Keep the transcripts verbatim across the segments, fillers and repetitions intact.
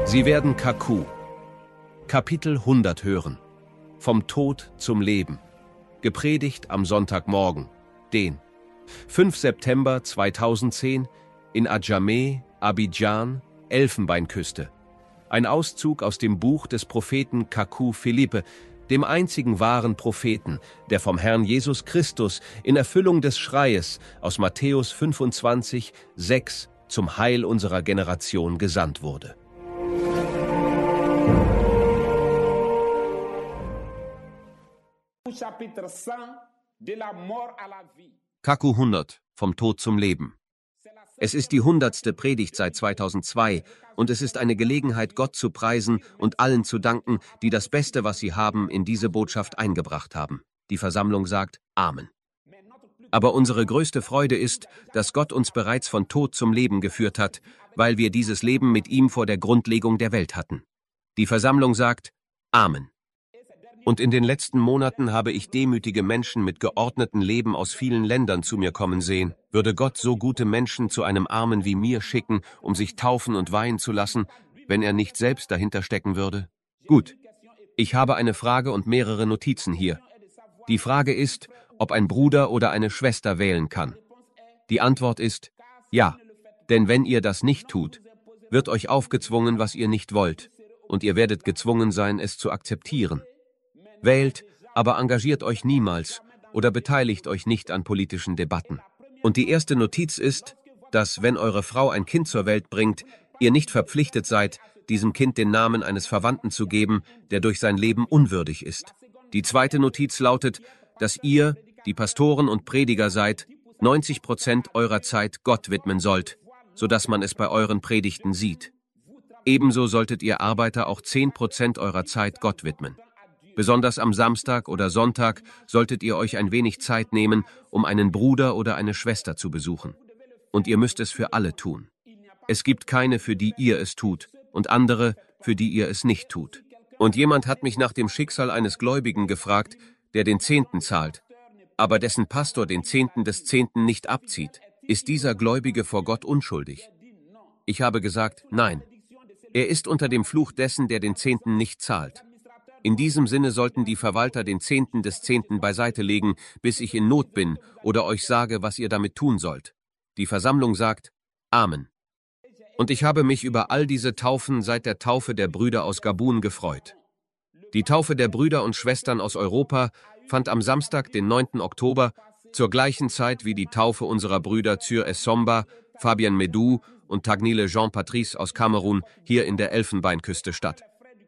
Sie werden Kaku, Kapitel hundert hören. Vom Tod zum Leben. Gepredigt am Sonntagmorgen, den fünften September zweitausendzehn in Adjamé, Abidjan, Elfenbeinküste. Ein Auszug aus dem Buch des Propheten Kaku Philippe, dem einzigen wahren Propheten, der vom Herrn Jesus Christus in Erfüllung des Schreies aus Matthäus fünfundzwanzig, sechs zum Heil unserer Generation gesandt wurde. Kaku hundert, vom Tod zum Leben. Es ist die hundertste Predigt seit zweitausendzwei und es ist eine Gelegenheit, Gott zu preisen und allen zu danken, die das Beste, was sie haben, in diese Botschaft eingebracht haben. Die Versammlung sagt Amen. Aber unsere größte Freude ist, dass Gott uns bereits von Tod zum Leben geführt hat, weil wir dieses Leben mit ihm vor der Grundlegung der Welt hatten. Die Versammlung sagt Amen. Und in den letzten Monaten habe ich demütige Menschen mit geordnetem Leben aus vielen Ländern zu mir kommen sehen. Würde Gott so gute Menschen zu einem Armen wie mir schicken, um sich taufen und weihen zu lassen, wenn er nicht selbst dahinter stecken würde? Gut, ich habe eine Frage und mehrere Notizen hier. Die Frage ist, ob ein Bruder oder eine Schwester wählen kann. Die Antwort ist ja, denn wenn ihr das nicht tut, wird euch aufgezwungen, was ihr nicht wollt, und ihr werdet gezwungen sein, es zu akzeptieren. Wählt, aber engagiert euch niemals oder beteiligt euch nicht an politischen Debatten. Und die erste Notiz ist, dass, wenn eure Frau ein Kind zur Welt bringt, ihr nicht verpflichtet seid, diesem Kind den Namen eines Verwandten zu geben, der durch sein Leben unwürdig ist. Die zweite Notiz lautet, dass ihr, die Pastoren und Prediger seid, neunzig Prozent eurer Zeit Gott widmen sollt, sodass man es bei euren Predigten sieht. Ebenso solltet ihr Arbeiter auch zehn Prozent eurer Zeit Gott widmen. Besonders am Samstag oder Sonntag solltet ihr euch ein wenig Zeit nehmen, um einen Bruder oder eine Schwester zu besuchen. Und ihr müsst es für alle tun. Es gibt keine, für die ihr es tut, und andere, für die ihr es nicht tut. Und jemand hat mich nach dem Schicksal eines Gläubigen gefragt, der den Zehnten zahlt, aber dessen Pastor den Zehnten des Zehnten nicht abzieht. Ist dieser Gläubige vor Gott unschuldig? Ich habe gesagt, nein. Er ist unter dem Fluch dessen, der den Zehnten nicht zahlt. In diesem Sinne sollten die Verwalter den Zehnten des Zehnten beiseite legen, bis ich in Not bin oder euch sage, was ihr damit tun sollt. Die Versammlung sagt Amen. Und ich habe mich über all diese Taufen seit der Taufe der Brüder aus Gabun gefreut. Die Taufe der Brüder und Schwestern aus Europa fand am Samstag, den neunten Oktober, zur gleichen Zeit wie die Taufe unserer Brüder Cyr Essomba, Fabien Medou und Tagnile Jean-Patrice aus Kamerun hier in der Elfenbeinküste statt.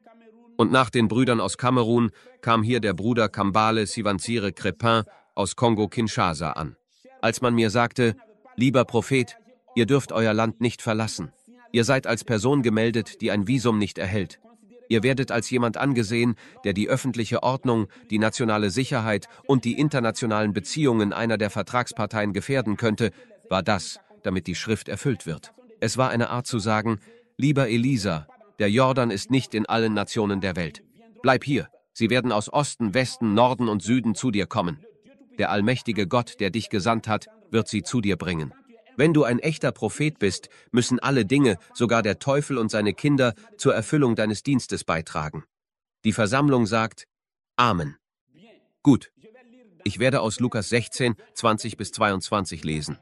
Und nach den Brüdern aus Kamerun kam hier der Bruder Kambale Sivansire Crepin aus Kongo-Kinshasa an. Als man mir sagte, lieber Prophet, ihr dürft euer Land nicht verlassen. Ihr seid als Person gemeldet, die ein Visum nicht erhält. Ihr werdet als jemand angesehen, der die öffentliche Ordnung, die nationale Sicherheit und die internationalen Beziehungen einer der Vertragsparteien gefährden könnte, war das, damit die Schrift erfüllt wird. Es war eine Art zu sagen, lieber Elisa, der Jordan ist nicht in allen Nationen der Welt. Bleib hier, sie werden aus Osten, Westen, Norden und Süden zu dir kommen. Der allmächtige Gott, der dich gesandt hat, wird sie zu dir bringen. Wenn du ein echter Prophet bist, müssen alle Dinge, sogar der Teufel und seine Kinder, zur Erfüllung deines Dienstes beitragen. Die Versammlung sagt Amen. Gut, ich werde aus Lukas sechzehn, zwanzig bis zweiundzwanzig lesen.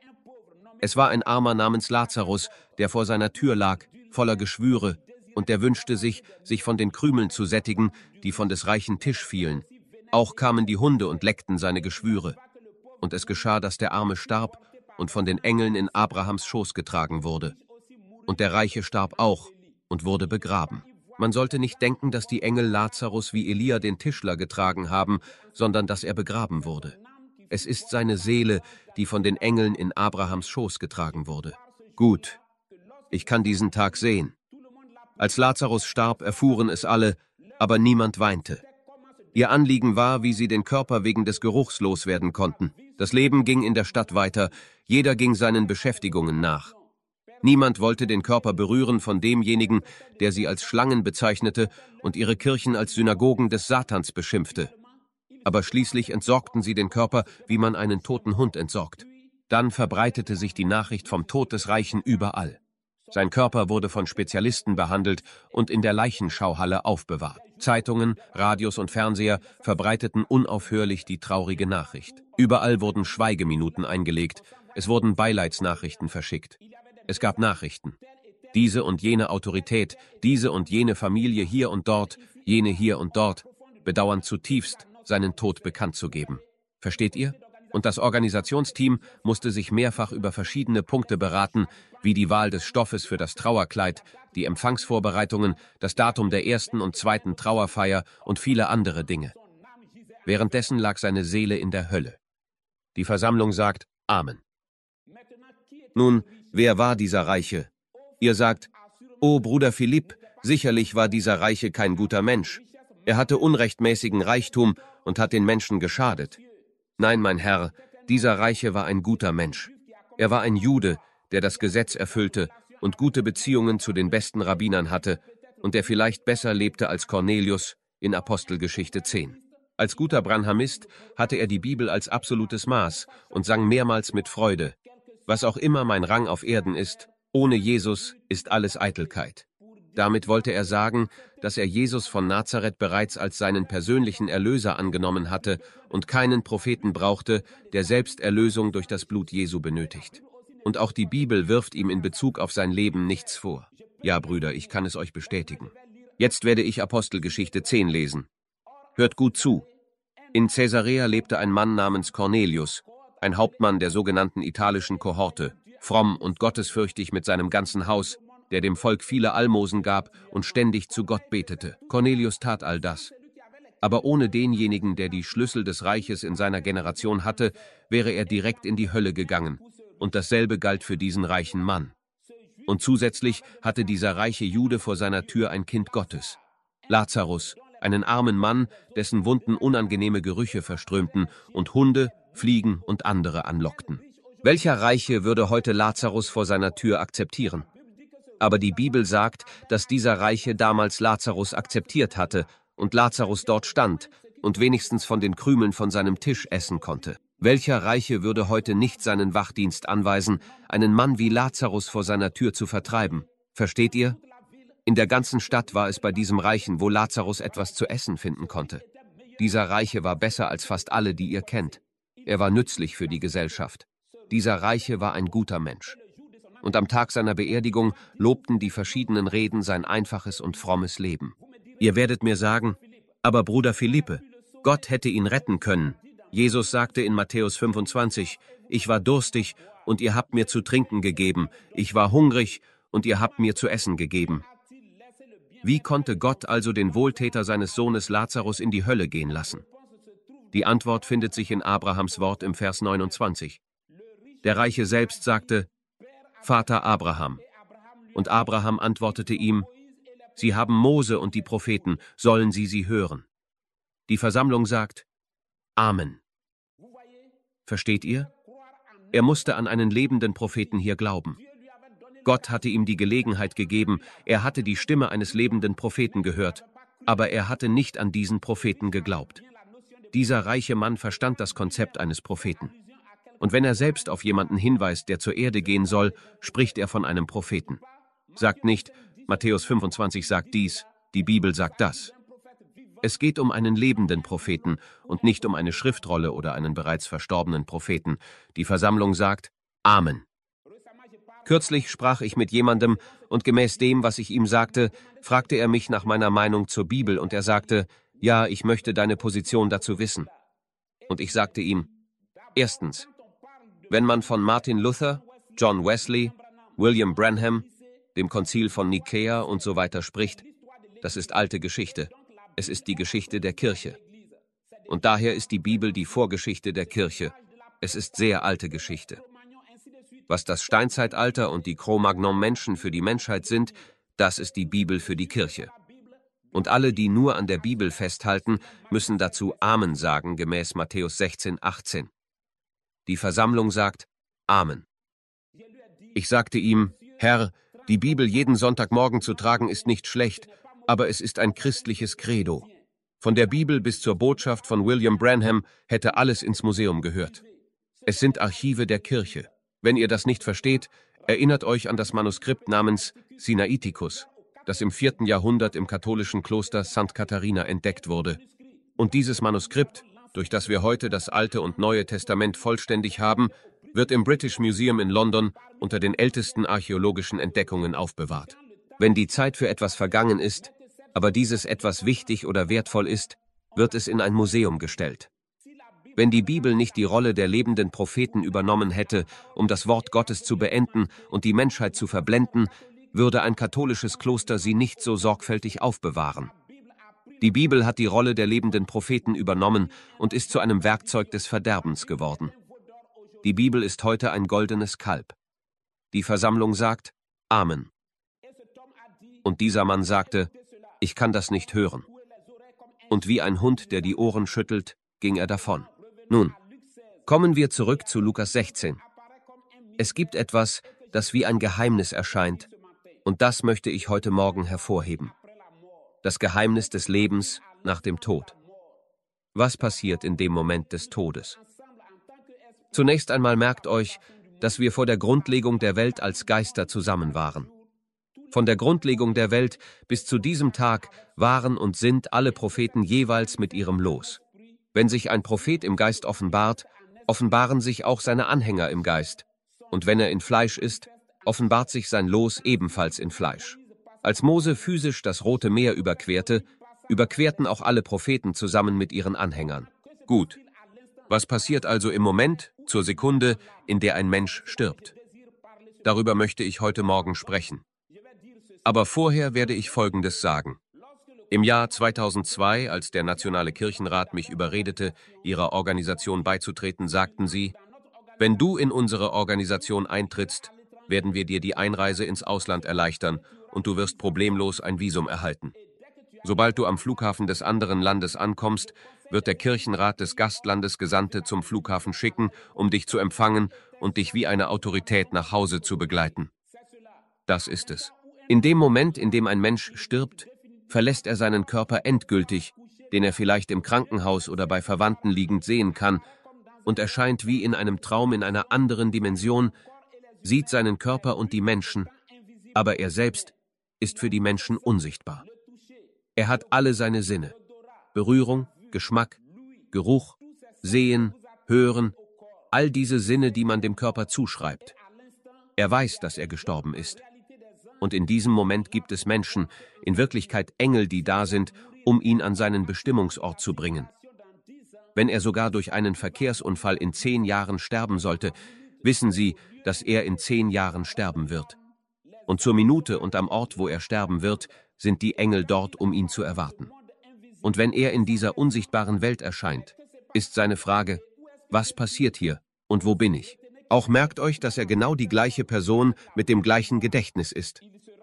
Es war ein Armer namens Lazarus, der vor seiner Tür lag, voller Geschwüre, und der wünschte sich, sich von den Krümeln zu sättigen, die von des reichen Tisch fielen. Auch kamen die Hunde und leckten seine Geschwüre. Und es geschah, dass der Arme starb und von den Engeln in Abrahams Schoß getragen wurde. Und der Reiche starb auch und wurde begraben. Man sollte nicht denken, dass die Engel Lazarus wie Elia den Tischler getragen haben, sondern dass er begraben wurde. Es ist seine Seele, die von den Engeln in Abrahams Schoß getragen wurde. Gut, ich kann diesen Tag sehen. Als Lazarus starb, erfuhren es alle, aber niemand weinte. Ihr Anliegen war, wie sie den Körper wegen des Geruchs loswerden konnten. Das Leben ging in der Stadt weiter, jeder ging seinen Beschäftigungen nach. Niemand wollte den Körper berühren von demjenigen, der sie als Schlangen bezeichnete und ihre Kirchen als Synagogen des Satans beschimpfte. Aber schließlich entsorgten sie den Körper, wie man einen toten Hund entsorgt. Dann verbreitete sich die Nachricht vom Tod des Reichen überall. Sein Körper wurde von Spezialisten behandelt und in der Leichenschauhalle aufbewahrt. Zeitungen, Radios und Fernseher verbreiteten unaufhörlich die traurige Nachricht. Überall wurden Schweigeminuten eingelegt, es wurden Beileidsnachrichten verschickt. Es gab Nachrichten. Diese und jene Autorität, diese und jene Familie hier und dort, jene hier und dort, bedauern zutiefst, seinen Tod bekannt zu geben. Versteht ihr? Und das Organisationsteam musste sich mehrfach über verschiedene Punkte beraten, wie die Wahl des Stoffes für das Trauerkleid, die Empfangsvorbereitungen, das Datum der ersten und zweiten Trauerfeier und viele andere Dinge. Währenddessen lag seine Seele in der Hölle. Die Versammlung sagt Amen. Nun, wer war dieser Reiche? Ihr sagt, oh Bruder Philipp, sicherlich war dieser Reiche kein guter Mensch. Er hatte unrechtmäßigen Reichtum und hat den Menschen geschadet. Nein, mein Herr, dieser Reiche war ein guter Mensch. Er war ein Jude, der das Gesetz erfüllte und gute Beziehungen zu den besten Rabbinern hatte und der vielleicht besser lebte als Cornelius in Apostelgeschichte zehn. Als guter Branhamist hatte er die Bibel als absolutes Maß und sang mehrmals mit Freude: Was auch immer mein Rang auf Erden ist, ohne Jesus ist alles Eitelkeit. Damit wollte er sagen, dass er Jesus von Nazareth bereits als seinen persönlichen Erlöser angenommen hatte und keinen Propheten brauchte, der selbst Erlösung durch das Blut Jesu benötigt. Und auch die Bibel wirft ihm in Bezug auf sein Leben nichts vor. Ja, Brüder, ich kann es euch bestätigen. Jetzt werde ich Apostelgeschichte zehn lesen. Hört gut zu. In Caesarea lebte ein Mann namens Cornelius, ein Hauptmann der sogenannten italischen Kohorte, fromm und gottesfürchtig mit seinem ganzen Haus, der dem Volk viele Almosen gab und ständig zu Gott betete. Cornelius tat all das. Aber ohne denjenigen, der die Schlüssel des Reiches in seiner Generation hatte, wäre er direkt in die Hölle gegangen. Und dasselbe galt für diesen reichen Mann. Und zusätzlich hatte dieser reiche Jude vor seiner Tür ein Kind Gottes, Lazarus, einen armen Mann, dessen Wunden unangenehme Gerüche verströmten und Hunde, Fliegen und andere anlockten. Welcher Reiche würde heute Lazarus vor seiner Tür akzeptieren? Aber die Bibel sagt, dass dieser Reiche damals Lazarus akzeptiert hatte und Lazarus dort stand und wenigstens von den Krümeln von seinem Tisch essen konnte. Welcher Reiche würde heute nicht seinen Wachdienst anweisen, einen Mann wie Lazarus vor seiner Tür zu vertreiben? Versteht ihr? In der ganzen Stadt war es bei diesem Reichen, wo Lazarus etwas zu essen finden konnte. Dieser Reiche war besser als fast alle, die ihr kennt. Er war nützlich für die Gesellschaft. Dieser Reiche war ein guter Mensch. Und am Tag seiner Beerdigung lobten die verschiedenen Reden sein einfaches und frommes Leben. Ihr werdet mir sagen, aber Bruder Philippe, Gott hätte ihn retten können. Jesus sagte in Matthäus fünfundzwanzig, ich war durstig und ihr habt mir zu trinken gegeben, ich war hungrig und ihr habt mir zu essen gegeben. Wie konnte Gott also den Wohltäter seines Sohnes Lazarus in die Hölle gehen lassen? Die Antwort findet sich in Abrahams Wort im Vers neunundzwanzig. Der Reiche selbst sagte, Vater Abraham. Und Abraham antwortete ihm, Sie haben Mose und die Propheten, sollen Sie sie hören. Die Versammlung sagt, Amen. Versteht ihr? Er musste an einen lebenden Propheten hier glauben. Gott hatte ihm die Gelegenheit gegeben, er hatte die Stimme eines lebenden Propheten gehört, aber er hatte nicht an diesen Propheten geglaubt. Dieser reiche Mann verstand das Konzept eines Propheten. Und wenn er selbst auf jemanden hinweist, der zur Erde gehen soll, spricht er von einem Propheten. Sagt nicht, Matthäus fünfundzwanzig sagt dies, die Bibel sagt das. Es geht um einen lebenden Propheten und nicht um eine Schriftrolle oder einen bereits verstorbenen Propheten. Die Versammlung sagt, Amen. Kürzlich sprach ich mit jemandem und gemäß dem, was ich ihm sagte, fragte er mich nach meiner Meinung zur Bibel und er sagte, ja, ich möchte deine Position dazu wissen. Und ich sagte ihm, erstens, wenn man von Martin Luther, John Wesley, William Branham, dem Konzil von Nicäa und so weiter spricht, das ist alte Geschichte. Es ist die Geschichte der Kirche. Und daher ist die Bibel die Vorgeschichte der Kirche. Es ist sehr alte Geschichte. Was das Steinzeitalter und die Cro-Magnon-Menschen für die Menschheit sind, das ist die Bibel für die Kirche. Und alle, die nur an der Bibel festhalten, müssen dazu Amen sagen, gemäß Matthäus sechzehn, achtzehn. Die Versammlung sagt Amen. Ich sagte ihm, Herr, die Bibel jeden Sonntagmorgen zu tragen ist nicht schlecht, aber es ist ein christliches Credo. Von der Bibel bis zur Botschaft von William Branham hätte alles ins Museum gehört. Es sind Archive der Kirche. Wenn ihr das nicht versteht, Erinnert euch an das Manuskript namens Sinaiticus, das im vierten Jahrhundert im katholischen Kloster Sankt Katharina entdeckt wurde. Und dieses Manuskript, durch das wir heute das Alte und Neue Testament vollständig haben, wird im British Museum in London unter den ältesten archäologischen Entdeckungen aufbewahrt. Wenn die Zeit für etwas vergangen ist, aber dieses etwas wichtig oder wertvoll ist, wird es in ein Museum gestellt. Wenn die Bibel nicht die Rolle der lebenden Propheten übernommen hätte, um das Wort Gottes zu beenden und die Menschheit zu verblenden, würde ein katholisches Kloster sie nicht so sorgfältig aufbewahren. Die Bibel hat die Rolle der lebenden Propheten übernommen und ist zu einem Werkzeug des Verderbens geworden. Die Bibel ist heute ein goldenes Kalb. Die Versammlung sagt, Amen. Und dieser Mann sagte, ich kann das nicht hören. Und wie ein Hund, der die Ohren schüttelt, ging er davon. Nun, kommen wir zurück zu Lukas sechzehn. Es gibt etwas, das wie ein Geheimnis erscheint, und das möchte ich heute Morgen hervorheben. Das Geheimnis des Lebens nach dem Tod. Was passiert in dem Moment des Todes? Zunächst einmal merkt euch, dass wir vor der Grundlegung der Welt als Geister zusammen waren. Von der Grundlegung der Welt bis zu diesem Tag waren und sind alle Propheten jeweils mit ihrem Los. Wenn sich ein Prophet im Geist offenbart, offenbaren sich auch seine Anhänger im Geist. Und wenn er in Fleisch ist, offenbart sich sein Los ebenfalls in Fleisch. Als Mose physisch das Rote Meer überquerte, überquerten auch alle Propheten zusammen mit ihren Anhängern. Gut. Was passiert also im Moment, zur Sekunde, in der ein Mensch stirbt? Darüber möchte ich heute Morgen sprechen. Aber vorher werde ich Folgendes sagen. Im Jahr zweitausendzwei, als der Nationale Kirchenrat mich überredete, ihrer Organisation beizutreten, sagten sie, wenn du in unsere Organisation eintrittst, werden wir dir die Einreise ins Ausland erleichtern und du wirst problemlos ein Visum erhalten. Sobald du am Flughafen des anderen Landes ankommst, wird der Kirchenrat des Gastlandes Gesandte zum Flughafen schicken, um dich zu empfangen und dich wie eine Autorität nach Hause zu begleiten. Das ist es. In dem Moment, in dem ein Mensch stirbt, verlässt er seinen Körper endgültig, den er vielleicht im Krankenhaus oder bei Verwandten liegend sehen kann, und erscheint wie in einem Traum in einer anderen Dimension, sieht seinen Körper und die Menschen, aber er selbst ist für die Menschen unsichtbar. Er hat alle seine Sinne: Berührung, Geschmack, Geruch, Sehen, Hören, all diese Sinne, die man dem Körper zuschreibt. Er weiß, dass er gestorben ist. Und in diesem Moment gibt es Menschen, in Wirklichkeit Engel, die da sind, um ihn an seinen Bestimmungsort zu bringen. Wenn er sogar durch einen Verkehrsunfall in zehn Jahren sterben sollte, wissen sie, dass er in zehn Jahren sterben wird. Und zur Minute und am Ort, wo er sterben wird, sind die Engel dort, um ihn zu erwarten. Und wenn er in dieser unsichtbaren Welt erscheint, ist seine Frage, was passiert hier und wo bin ich? Auch merkt euch, dass er genau die gleiche Person mit dem gleichen Gedächtnis ist.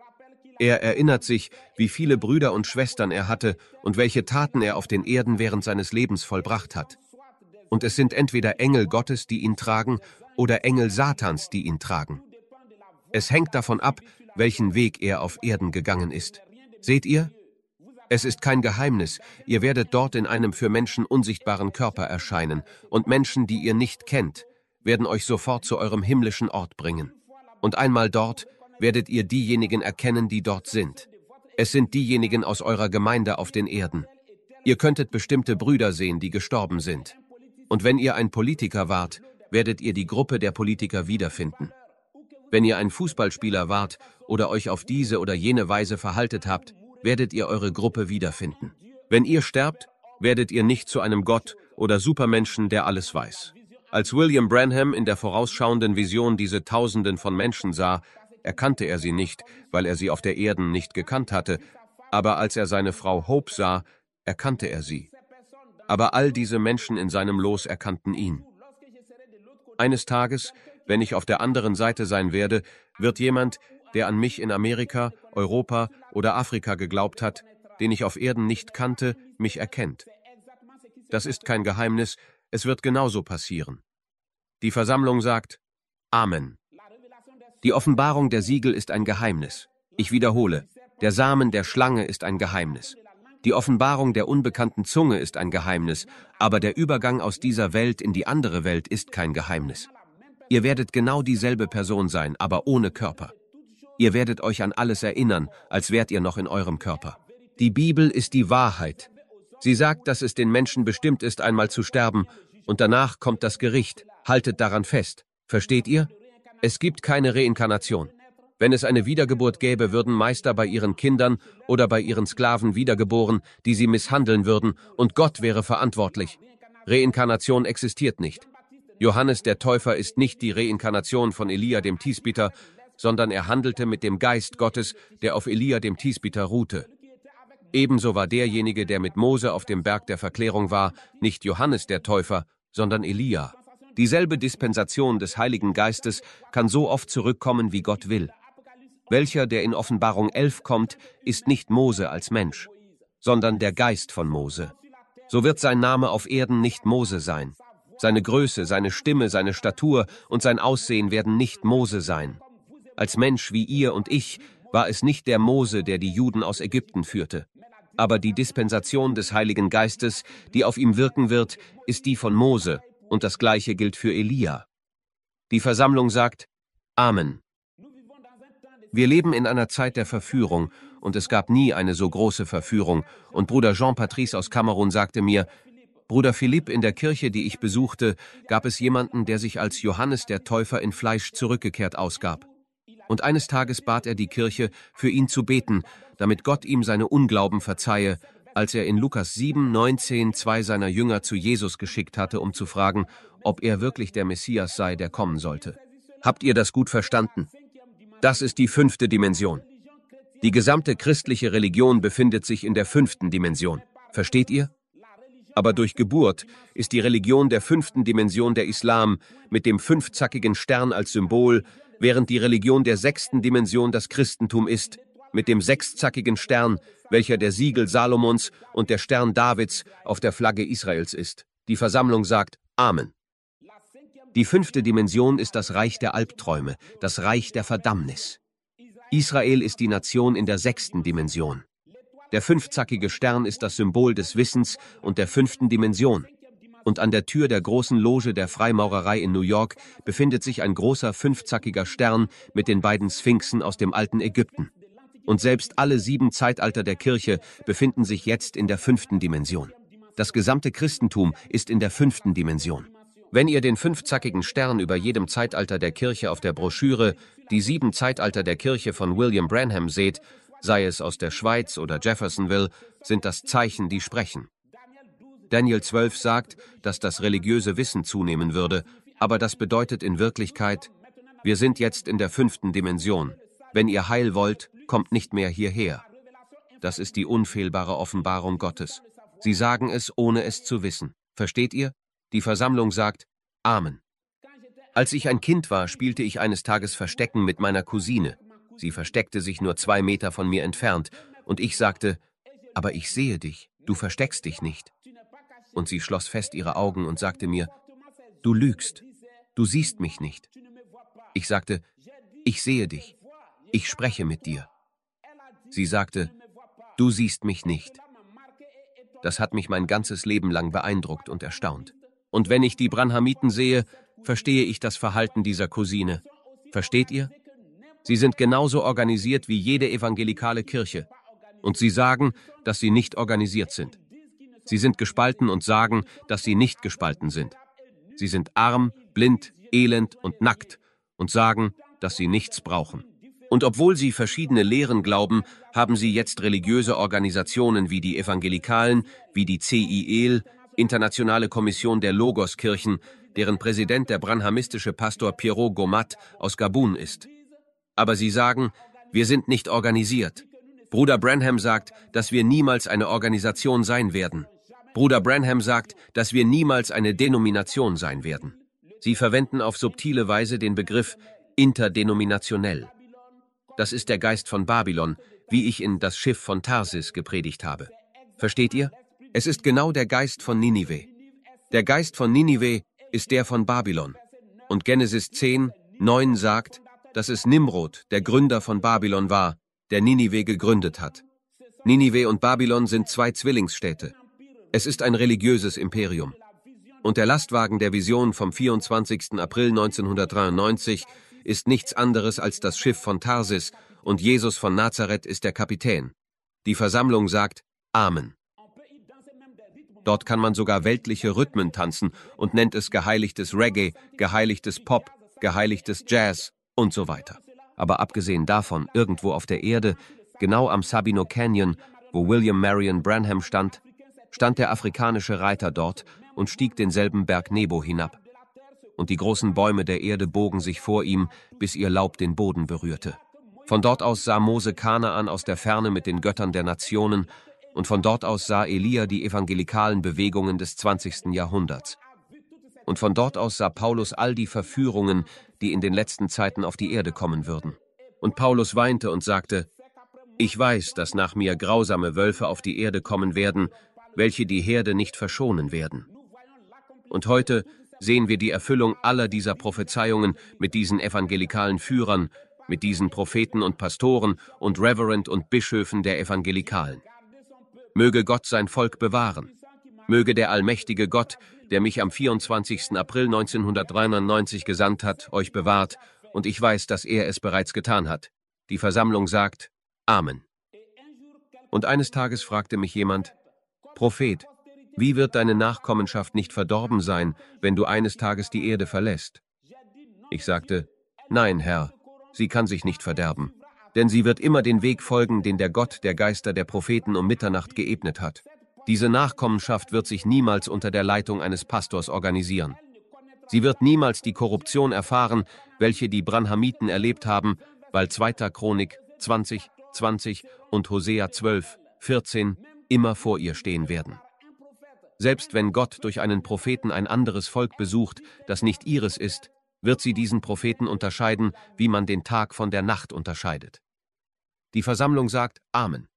Er erinnert sich, wie viele Brüder und Schwestern er hatte und welche Taten er auf den Erden während seines Lebens vollbracht hat. Und es sind entweder Engel Gottes, die ihn tragen, oder Engel Satans, die ihn tragen. Es hängt davon ab, welchen Weg er auf Erden gegangen ist. Seht ihr? Es ist kein Geheimnis, ihr werdet dort in einem für Menschen unsichtbaren Körper erscheinen, und Menschen, die ihr nicht kennt, werden euch sofort zu eurem himmlischen Ort bringen. Und einmal dort werdet ihr diejenigen erkennen, die dort sind. Es sind diejenigen aus eurer Gemeinde auf den Erden. Ihr könntet bestimmte Brüder sehen, die gestorben sind. Und wenn ihr ein Politiker wart, werdet ihr die Gruppe der Politiker wiederfinden. Wenn ihr ein Fußballspieler wart oder euch auf diese oder jene Weise verhaltet habt, werdet ihr eure Gruppe wiederfinden. Wenn ihr sterbt, werdet ihr nicht zu einem Gott oder Supermenschen, der alles weiß. Als William Branham in der vorausschauenden Vision diese Tausenden von Menschen sah, erkannte er sie nicht, weil er sie auf der Erde nicht gekannt hatte, aber als er seine Frau Hope sah, erkannte er sie. Aber all diese Menschen in seinem Los erkannten ihn. Eines Tages, wenn ich auf der anderen Seite sein werde, wird jemand, der an mich in Amerika, Europa oder Afrika geglaubt hat, den ich auf Erden nicht kannte, mich erkennt. Das ist kein Geheimnis, es wird genauso passieren. Die Versammlung sagt, Amen. Die Offenbarung der Siegel ist ein Geheimnis. Ich wiederhole, der Samen der Schlange ist ein Geheimnis. Die Offenbarung der unbekannten Zunge ist ein Geheimnis, aber der Übergang aus dieser Welt in die andere Welt ist kein Geheimnis. Ihr werdet genau dieselbe Person sein, aber ohne Körper. Ihr werdet euch an alles erinnern, als wärt ihr noch in eurem Körper. Die Bibel ist die Wahrheit. Sie sagt, dass es den Menschen bestimmt ist, einmal zu sterben, und danach kommt das Gericht. Haltet daran fest. Versteht ihr? Es gibt keine Reinkarnation. Wenn es eine Wiedergeburt gäbe, würden Meister bei ihren Kindern oder bei ihren Sklaven wiedergeboren, die sie misshandeln würden, und Gott wäre verantwortlich. Reinkarnation existiert nicht. Johannes der Täufer ist nicht die Reinkarnation von Elia dem Tisbiter, sondern er handelte mit dem Geist Gottes, der auf Elia dem Tisbiter ruhte. Ebenso war derjenige, der mit Mose auf dem Berg der Verklärung war, nicht Johannes der Täufer, sondern Elia. Dieselbe Dispensation des Heiligen Geistes kann so oft zurückkommen, wie Gott will. Welcher, der in Offenbarung elf kommt, ist nicht Mose als Mensch, sondern der Geist von Mose. So wird sein Name auf Erden nicht Mose sein. Seine Größe, seine Stimme, seine Statur und sein Aussehen werden nicht Mose sein. Als Mensch wie ihr und ich war es nicht der Mose, der die Juden aus Ägypten führte. Aber die Dispensation des Heiligen Geistes, die auf ihm wirken wird, ist die von Mose, und das Gleiche gilt für Elia. Die Versammlung sagt Amen. Wir leben in einer Zeit der Verführung, und es gab nie eine so große Verführung, und Bruder Jean-Patrice aus Kamerun sagte mir, Bruder Philipp, in der Kirche, die ich besuchte, gab es jemanden, der sich als Johannes der Täufer in Fleisch zurückgekehrt ausgab. Und eines Tages bat er die Kirche, für ihn zu beten, damit Gott ihm seine Unglauben verzeihe, als er in Lukas sieben, neunzehn zwei seiner Jünger zu Jesus geschickt hatte, um zu fragen, ob er wirklich der Messias sei, der kommen sollte. Habt ihr das gut verstanden? Das ist die fünfte Dimension. Die gesamte christliche Religion befindet sich in der fünften Dimension. Versteht ihr? Aber durch Geburt ist die Religion der fünften Dimension der Islam mit dem fünfzackigen Stern als Symbol, während die Religion der sechsten Dimension das Christentum ist, mit dem sechszackigen Stern, welcher der Siegel Salomons und der Stern Davids auf der Flagge Israels ist. Die Versammlung sagt Amen. Die fünfte Dimension ist das Reich der Albträume, das Reich der Verdammnis. Israel ist die Nation in der sechsten Dimension. Der fünfzackige Stern ist das Symbol des Wissens und der fünften Dimension. Und an der Tür der großen Loge der Freimaurerei in New York befindet sich ein großer fünfzackiger Stern mit den beiden Sphinxen aus dem alten Ägypten. Und selbst alle sieben Zeitalter der Kirche befinden sich jetzt in der fünften Dimension. Das gesamte Christentum ist in der fünften Dimension. Wenn ihr den fünfzackigen Stern über jedem Zeitalter der Kirche auf der Broschüre Die sieben Zeitalter der Kirche von William Branham seht, sei es aus der Schweiz oder Jeffersonville, sind das Zeichen, die sprechen. Daniel zwölf sagt, dass das religiöse Wissen zunehmen würde, aber das bedeutet in Wirklichkeit, wir sind jetzt in der fünften Dimension. Wenn ihr Heil wollt, kommt nicht mehr hierher. Das ist die unfehlbare Offenbarung Gottes. Sie sagen es, ohne es zu wissen. Versteht ihr? Die Versammlung sagt Amen. Als ich ein Kind war, spielte ich eines Tages Verstecken mit meiner Cousine. Sie versteckte sich nur zwei Meter von mir entfernt, und ich sagte, aber ich sehe dich, du versteckst dich nicht. Und sie schloss fest ihre Augen und sagte mir, du lügst, du siehst mich nicht. Ich sagte, ich sehe dich, ich spreche mit dir. Sie sagte, du siehst mich nicht. Das hat mich mein ganzes Leben lang beeindruckt und erstaunt. Und wenn ich die Branhamiten sehe, verstehe ich das Verhalten dieser Cousine. Versteht ihr? Sie sind genauso organisiert wie jede evangelikale Kirche. Und sie sagen, dass sie nicht organisiert sind. Sie sind gespalten und sagen, dass sie nicht gespalten sind. Sie sind arm, blind, elend und nackt und sagen, dass sie nichts brauchen. Und obwohl sie verschiedene Lehren glauben, haben sie jetzt religiöse Organisationen wie die Evangelikalen, wie die C I E L, Internationale Kommission der Logos-Kirchen, deren Präsident der branhamistische Pastor Pierrot Gomat aus Gabun ist. Aber sie sagen, wir sind nicht organisiert. Bruder Branham sagt, dass wir niemals eine Organisation sein werden. Bruder Branham sagt, dass wir niemals eine Denomination sein werden. Sie verwenden auf subtile Weise den Begriff interdenominationell. Das ist der Geist von Babylon, wie ich in Das Schiff von Tarsis gepredigt habe. Versteht ihr? Es ist genau der Geist von Ninive. Der Geist von Ninive ist der von Babylon. Und Genesis zehn, neun sagt, dass es Nimrod, der Gründer von Babylon war, der Ninive gegründet hat. Ninive und Babylon sind zwei Zwillingsstädte. Es ist ein religiöses Imperium. Und der Lastwagen der Vision vom vierundzwanzigsten April neunzehnhundertdreiundneunzig ist nichts anderes als das Schiff von Tarsis und Jesus von Nazareth ist der Kapitän. Die Versammlung sagt Amen. Dort kann man sogar weltliche Rhythmen tanzen und nennt es geheiligtes Reggae, geheiligtes Pop, geheiligtes Jazz und so weiter. Aber abgesehen davon, irgendwo auf der Erde, genau am Sabino Canyon, wo William Marion Branham stand, stand der afrikanische Reiter dort und stieg denselben Berg Nebo hinab. Und die großen Bäume der Erde bogen sich vor ihm, bis ihr Laub den Boden berührte. Von dort aus sah Mose Kanaan aus der Ferne mit den Göttern der Nationen, und von dort aus sah Elia die evangelikalen Bewegungen des zwanzigsten Jahrhunderts. Und von dort aus sah Paulus all die Verführungen, die in den letzten Zeiten auf die Erde kommen würden. Und Paulus weinte und sagte, »Ich weiß, dass nach mir grausame Wölfe auf die Erde kommen werden, welche die Herde nicht verschonen werden.« Und heute sehen wir die Erfüllung aller dieser Prophezeiungen mit diesen evangelikalen Führern, mit diesen Propheten und Pastoren und Reverend und Bischöfen der Evangelikalen. Möge Gott sein Volk bewahren. Möge der allmächtige Gott, der mich am vierundzwanzigsten April neunzehnhundertdreiundneunzig gesandt hat, euch bewahrt, und ich weiß, dass er es bereits getan hat. Die Versammlung sagt Amen. Und eines Tages fragte mich jemand, Prophet, wie wird deine Nachkommenschaft nicht verdorben sein, wenn du eines Tages die Erde verlässt? Ich sagte, nein, Herr, sie kann sich nicht verderben, denn sie wird immer den Weg folgen, den der Gott der Geister der Propheten um Mitternacht geebnet hat. Diese Nachkommenschaft wird sich niemals unter der Leitung eines Pastors organisieren. Sie wird niemals die Korruption erfahren, welche die Branhamiten erlebt haben, weil zweiter Chronik zwanzig, zwanzig und Hosea zwölf, vierzehn immer vor ihr stehen werden. Selbst wenn Gott durch einen Propheten ein anderes Volk besucht, das nicht ihres ist, wird sie diesen Propheten unterscheiden, wie man den Tag von der Nacht unterscheidet. Die Versammlung sagt Amen.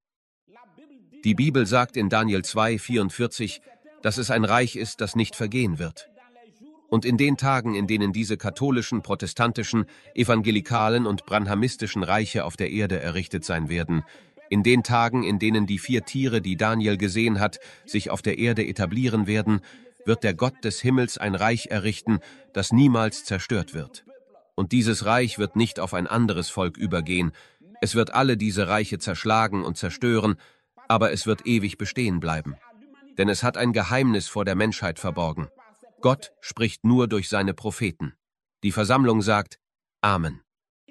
Die Bibel sagt in Daniel zwei, vierundvierzig, dass es ein Reich ist, das nicht vergehen wird. Und in den Tagen, in denen diese katholischen, protestantischen, evangelikalen und branhamistischen Reiche auf der Erde errichtet sein werden, in den Tagen, in denen die vier Tiere, die Daniel gesehen hat, sich auf der Erde etablieren werden, wird der Gott des Himmels ein Reich errichten, das niemals zerstört wird. Und dieses Reich wird nicht auf ein anderes Volk übergehen. Es wird alle diese Reiche zerschlagen und zerstören, aber es wird ewig bestehen bleiben. Denn es hat ein Geheimnis vor der Menschheit verborgen. Gott spricht nur durch seine Propheten. Die Versammlung sagt Amen.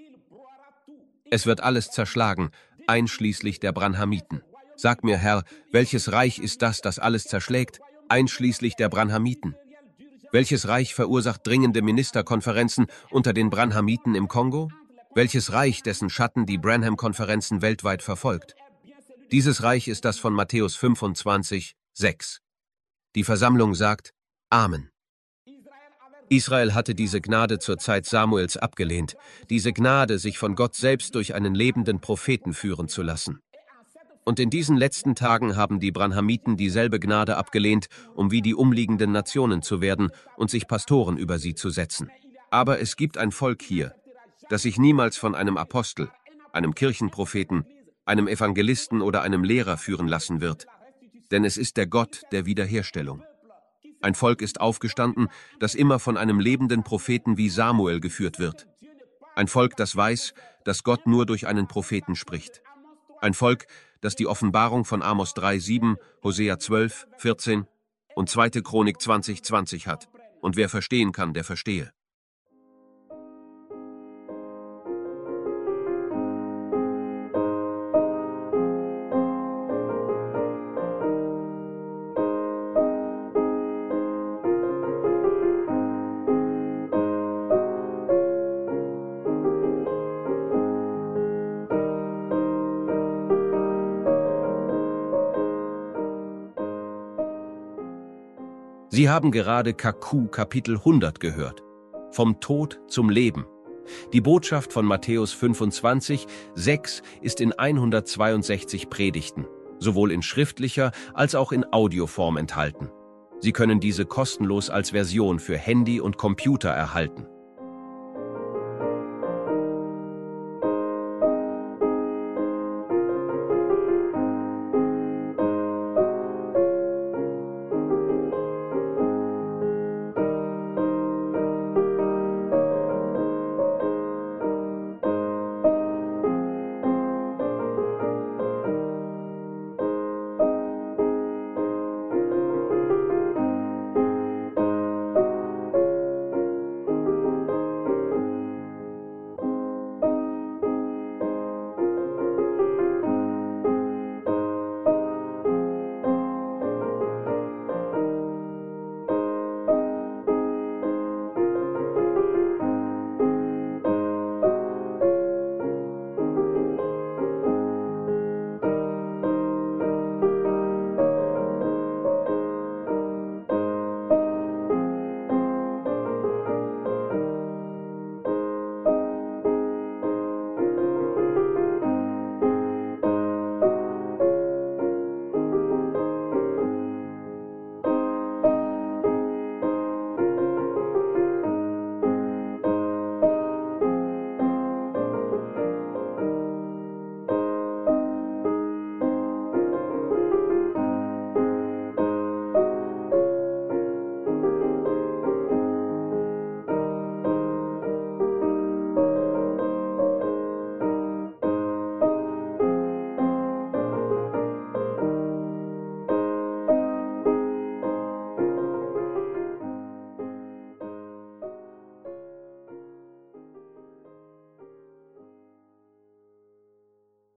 Es wird alles zerschlagen, einschließlich der Branhamiten. Sag mir, Herr, welches Reich ist das, das alles zerschlägt, einschließlich der Branhamiten? Welches Reich verursacht dringende Ministerkonferenzen unter den Branhamiten im Kongo? Welches Reich, dessen Schatten die Branham-Konferenzen weltweit verfolgt? Dieses Reich ist das von Matthäus fünfundzwanzig, sechs. Die Versammlung sagt Amen. Israel hatte diese Gnade zur Zeit Samuels abgelehnt, diese Gnade, sich von Gott selbst durch einen lebenden Propheten führen zu lassen. Und in diesen letzten Tagen haben die Branhamiten dieselbe Gnade abgelehnt, um wie die umliegenden Nationen zu werden und sich Pastoren über sie zu setzen. Aber es gibt ein Volk hier, das sich niemals von einem Apostel, einem Kirchenpropheten, einem Evangelisten oder einem Lehrer führen lassen wird. Denn es ist der Gott der Wiederherstellung. Ein Volk ist aufgestanden, das immer von einem lebenden Propheten wie Samuel geführt wird. Ein Volk, das weiß, dass Gott nur durch einen Propheten spricht. Ein Volk, das die Offenbarung von Amos drei, sieben, Hosea zwölf, vierzehn und zweite Chronik zwanzig, zwanzig hat. Und wer verstehen kann, der verstehe. Sie haben gerade Kaku Kapitel hundert gehört. Vom Tod zum Leben. Die Botschaft von Matthäus fünfundzwanzig, sechs ist in hundertzweiundsechzig Predigten, sowohl in schriftlicher als auch in Audioform enthalten. Sie können diese kostenlos als Version für Handy und Computer erhalten.